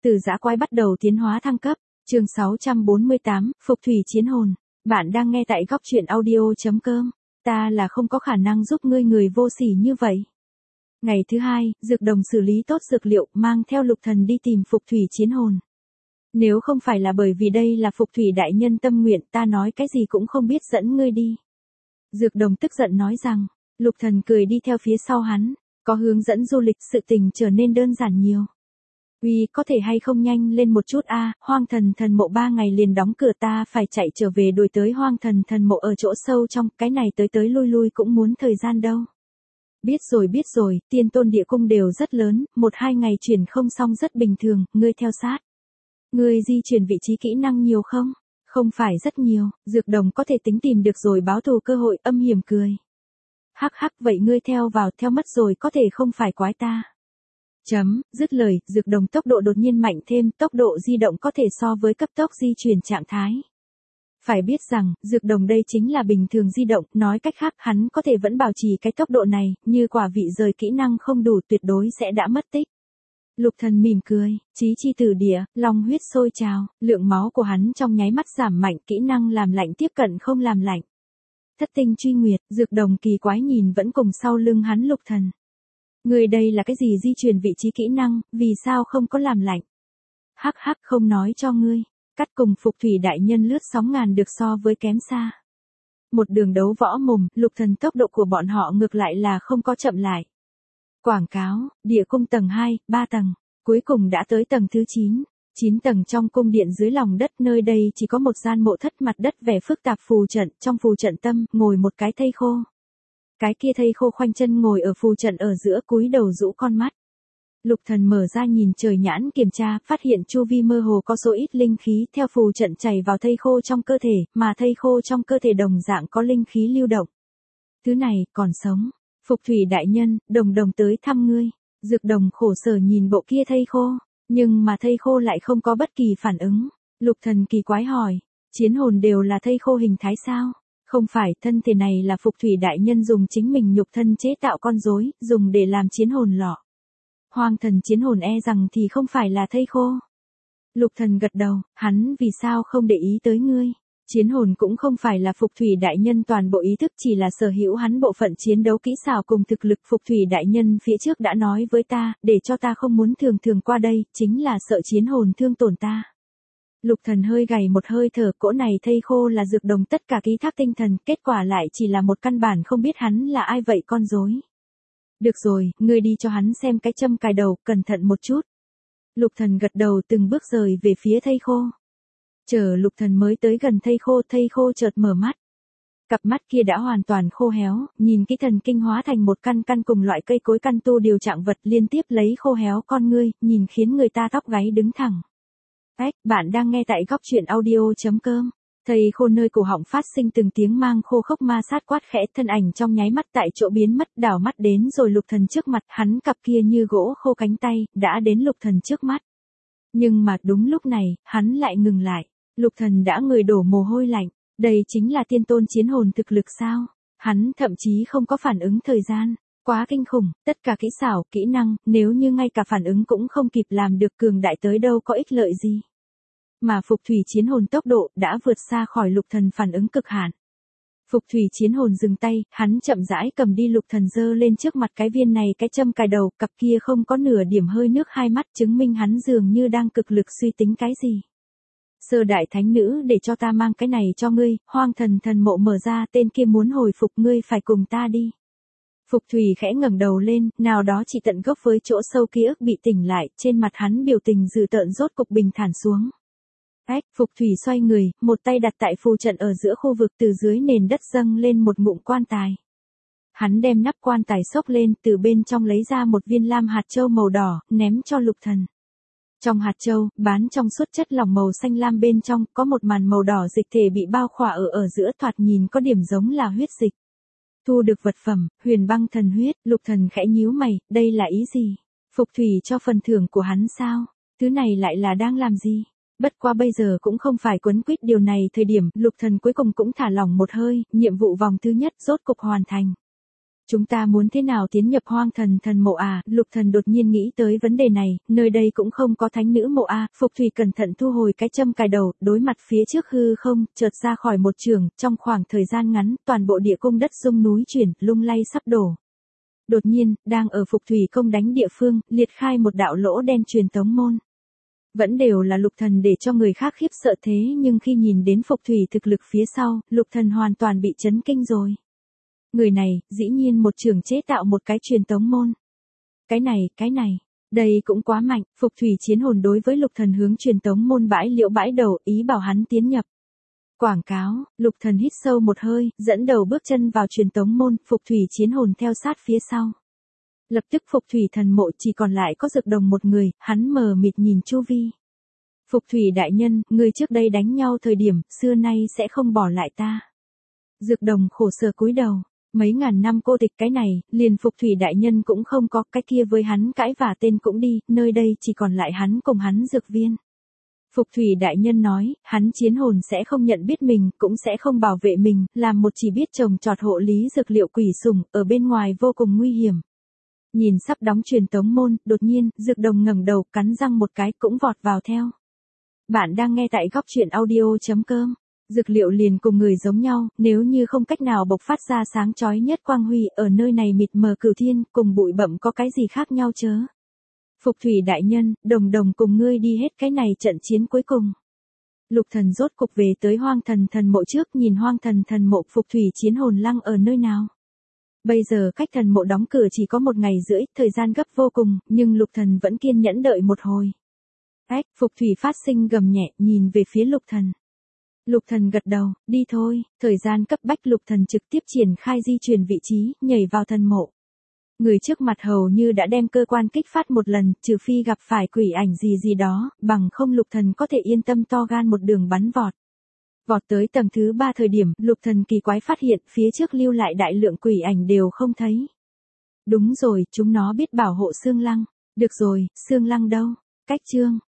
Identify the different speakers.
Speaker 1: Từ dã quái bắt đầu tiến hóa thăng cấp, chương 648, Phục thủy chiến hồn. Bạn đang nghe tại góc truyện audio.com. Ta là không có khả năng giúp ngươi người vô sỉ như vậy. Ngày thứ hai, dược đồng xử lý tốt dược liệu, mang theo Lục Thần đi tìm Phục thủy chiến hồn. Nếu không phải là bởi vì đây là Phục thủy đại nhân tâm nguyện, ta nói cái gì cũng không biết dẫn ngươi đi. Dược đồng tức giận nói rằng, Lục Thần cười đi theo phía sau hắn, có hướng dẫn du lịch, sự tình trở nên đơn giản nhiều. Uy, có thể hay không nhanh lên một chút a, Hoang Thần Thần Mộ 3 ngày liền đóng cửa, ta phải chạy trở về đuổi tới Hoang Thần Thần Mộ ở chỗ sâu trong, cái này tới lui cũng muốn thời gian đâu. Biết rồi, Tiên Tôn Địa Cung đều rất lớn, 1-2 ngày chuyển không xong rất bình thường, ngươi theo sát. Ngươi di chuyển vị trí kỹ năng nhiều không? Không phải rất nhiều, dược đồng có thể tính tìm được rồi báo thù cơ hội, âm hiểm cười. Hắc, vậy ngươi theo vào, theo mất rồi có thể không phải quái ta. Dứt lời, dược đồng tốc độ đột nhiên mạnh thêm, tốc độ di động có thể so với cấp tốc di chuyển trạng thái. Phải biết rằng, dược đồng đây chính là bình thường di động, nói cách khác hắn có thể vẫn bảo trì cái tốc độ này, như quả vị rời kỹ năng không đủ tuyệt đối sẽ đã mất tích. Lục Thần mỉm cười, chí chi tử địa, long huyết sôi trào, lượng máu của hắn trong nháy mắt giảm mạnh, kỹ năng làm lạnh tiếp cận không làm lạnh. Thất tinh truy nguyệt, dược đồng kỳ quái nhìn vẫn cùng sau lưng hắn Lục Thần. Người đây là cái gì di chuyển vị trí kỹ năng, vì sao không có làm lạnh? Hắc, không nói cho ngươi, cắt cùng Phục thủy đại nhân lướt sóng ngàn được so với kém xa. Một đường đấu võ mồm, Lục Thần tốc độ của bọn họ ngược lại là không có chậm lại. Quảng cáo, địa cung tầng 2, 3 tầng, cuối cùng đã tới tầng thứ 9. 9 tầng trong cung điện dưới lòng đất, nơi đây chỉ có một gian mộ thất, mặt đất vẻ phức tạp phù trận, trong phù trận tâm, ngồi một cái thây khô. Cái kia thây khô khoanh chân ngồi ở phù trận ở giữa, cúi đầu rũ con mắt. Lục Thần mở ra nhìn trời nhãn kiểm tra, phát hiện chu vi mơ hồ có số ít linh khí theo phù trận chảy vào thây khô trong cơ thể, mà thây khô trong cơ thể đồng dạng có linh khí lưu động. Thứ này, còn sống. Phục thủy đại nhân, đồng tới thăm ngươi. Dược đồng khổ sở nhìn bộ kia thây khô, nhưng mà thây khô lại không có bất kỳ phản ứng. Lục Thần kỳ quái hỏi, chiến hồn đều là thây khô hình thái sao? Không phải, thân thể này là Phục thủy đại nhân dùng chính mình nhục thân chế tạo con rối, dùng để làm chiến hồn lọ. Hoang thần chiến hồn e rằng thì không phải là thây khô. Lục Thần gật đầu, hắn vì sao không để ý tới ngươi? Chiến hồn cũng không phải là Phục thủy đại nhân toàn bộ ý thức, chỉ là sở hữu hắn bộ phận chiến đấu kỹ xảo cùng thực lực. Phục thủy đại nhân phía trước đã nói với ta, để cho ta không muốn thường qua đây, chính là sợ chiến hồn thương tổn ta. Lục Thần hơi gầy một hơi thở, cỗ này thây khô là dược đồng tất cả ký thác tinh thần, kết quả lại chỉ là một căn bản không biết hắn là ai vậy con rối. Được rồi, ngươi đi cho hắn xem cái châm cài đầu, cẩn thận một chút. Lục Thần gật đầu, từng bước rời về phía thây khô. Chờ Lục Thần mới tới gần thây khô chợt mở mắt. Cặp mắt kia đã hoàn toàn khô héo, nhìn cái thần kinh hóa thành một căn cùng loại cây cối căn tu điều trạng vật, liên tiếp lấy khô héo con ngươi, nhìn khiến người ta tóc gáy đứng thẳng. Bạn đang nghe tại góc truyện audio.com. Thây khô nơi cổ họng phát sinh từng tiếng mang khô khốc ma sát, quát khẽ, thân ảnh trong nháy mắt tại chỗ biến mất, đảo mắt đến rồi Lục Thần trước mặt, hắn cặp kia như gỗ khô cánh tay, đã đến Lục Thần trước mắt. Nhưng mà đúng lúc này, hắn lại ngừng lại. Lục Thần đã người đổ mồ hôi lạnh, đây chính là tiên tôn chiến hồn thực lực sao? Hắn thậm chí không có phản ứng thời gian, quá kinh khủng, tất cả kỹ xảo, kỹ năng, nếu như ngay cả phản ứng cũng không kịp làm được, cường đại tới đâu có ích lợi gì. Mà Phục thủy chiến hồn tốc độ đã vượt xa khỏi Lục Thần phản ứng cực hạn. Phục thủy chiến hồn dừng tay, hắn chậm rãi cầm đi Lục Thần giơ lên trước mặt cái viên này cái châm cài đầu, cặp kia không có nửa điểm hơi nước hai mắt chứng minh hắn dường như đang cực lực suy tính cái gì. Sơ đại thánh nữ, để cho ta mang cái này cho ngươi, Hoang Thần Thần Mộ mở ra, tên kia muốn hồi phục, ngươi phải cùng ta đi. Phục thủy khẽ ngẩng đầu lên, nào đó chỉ tận gốc với chỗ sâu ký ức bị tỉnh lại, trên mặt hắn biểu tình dữ tợn rốt cục bình thản xuống. Phục thủy xoay người, một tay đặt tại phù trận ở giữa khu vực, từ dưới nền đất dâng lên một ngụm quan tài. Hắn đem nắp quan tài xốc lên, từ bên trong lấy ra một viên lam hạt châu màu đỏ, ném cho Lục Thần. Trong hạt châu, bán trong suốt chất lỏng màu xanh lam, bên trong có một màn màu đỏ dịch thể bị bao khỏa ở giữa, thoạt nhìn có điểm giống là huyết dịch. Thu được vật phẩm, huyền băng thần huyết. Lục Thần khẽ nhíu mày, đây là ý gì? Phục thủy cho phần thưởng của hắn sao? Thứ này lại là đang làm gì? Bất qua bây giờ cũng không phải quấn quýt điều này, thời điểm Lục Thần cuối cùng cũng thả lỏng một hơi, nhiệm vụ vòng thứ nhất rốt cục hoàn thành. Chúng ta muốn thế nào tiến nhập hoang thần thần mộ à? Lục thần đột nhiên nghĩ tới vấn đề này, nơi đây cũng không có thánh nữ mộ à? Phục thủy cẩn thận thu hồi cái châm cài đầu, đối mặt phía trước hư không, chợt ra khỏi một trường, trong khoảng thời gian ngắn, toàn bộ địa cung đất rung núi chuyển, lung lay sắp đổ. Đột nhiên, đang ở Phục thủy công đánh địa phương, liệt khai một đạo lỗ đen truyền tống môn. Vẫn đều là lục thần để cho người khác khiếp sợ thế nhưng khi nhìn đến Phục thủy thực lực phía sau, lục thần hoàn toàn bị chấn kinh rồi. Người này, dĩ nhiên một trường chế tạo một cái truyền tống môn. Cái này, đây cũng quá mạnh, Phục thủy chiến hồn đối với lục thần hướng truyền tống môn bãi liễu bãi đầu, ý bảo hắn tiến nhập. Quảng cáo, lục thần hít sâu một hơi, dẫn đầu bước chân vào truyền tống môn, Phục thủy chiến hồn theo sát phía sau. Lập tức Phục thủy thần mộ chỉ còn lại có Dược Đồng một người, hắn mờ mịt nhìn chu vi. Phục thủy đại nhân, người trước đây đánh nhau thời điểm, xưa nay sẽ không bỏ lại ta. Dược Đồng khổ sở cúi đầu. Mấy ngàn năm cô tịch cái này, liền Phục thủy đại nhân cũng không có, cái kia với hắn cãi vả tên cũng đi, nơi đây chỉ còn lại hắn cùng hắn dược viên. Phục thủy đại nhân nói, hắn chiến hồn sẽ không nhận biết mình, cũng sẽ không bảo vệ mình, làm một chỉ biết trồng trọt hộ lý dược liệu quỷ sủng, ở bên ngoài vô cùng nguy hiểm. Nhìn sắp đóng truyền tống môn, đột nhiên, Dược Đồng ngẩng đầu, cắn răng một cái, cũng vọt vào theo. Bạn đang nghe tại góc truyện audio.com. Dược liệu liền cùng người giống nhau, nếu như không cách nào bộc phát ra sáng chói nhất quang huy, ở nơi này mịt mờ cửu thiên, cùng bụi bặm có cái gì khác nhau chớ. Phục thủy đại nhân, đồng cùng ngươi đi hết cái này trận chiến cuối cùng. Lục thần rốt cục về tới hoang thần thần mộ trước, nhìn hoang thần thần mộ, Phục thủy chiến hồn lăng ở nơi nào. Bây giờ cách thần mộ đóng cửa chỉ có 1 ngày rưỡi, thời gian gấp vô cùng, nhưng lục thần vẫn kiên nhẫn đợi một hồi. Phục thủy phát sinh gầm nhẹ, nhìn về phía lục thần. Lục thần gật đầu, đi thôi, thời gian cấp bách, lục thần trực tiếp triển khai di chuyển vị trí, nhảy vào thần mộ. Người trước mặt hầu như đã đem cơ quan kích phát một lần, trừ phi gặp phải quỷ ảnh gì đó, bằng không lục thần có thể yên tâm to gan một đường bắn vọt. Vọt tới tầng thứ 3 thời điểm, lục thần kỳ quái phát hiện phía trước lưu lại đại lượng quỷ ảnh đều không thấy. Đúng rồi, chúng nó biết bảo hộ xương lăng. Được rồi, xương lăng đâu? Cách chương.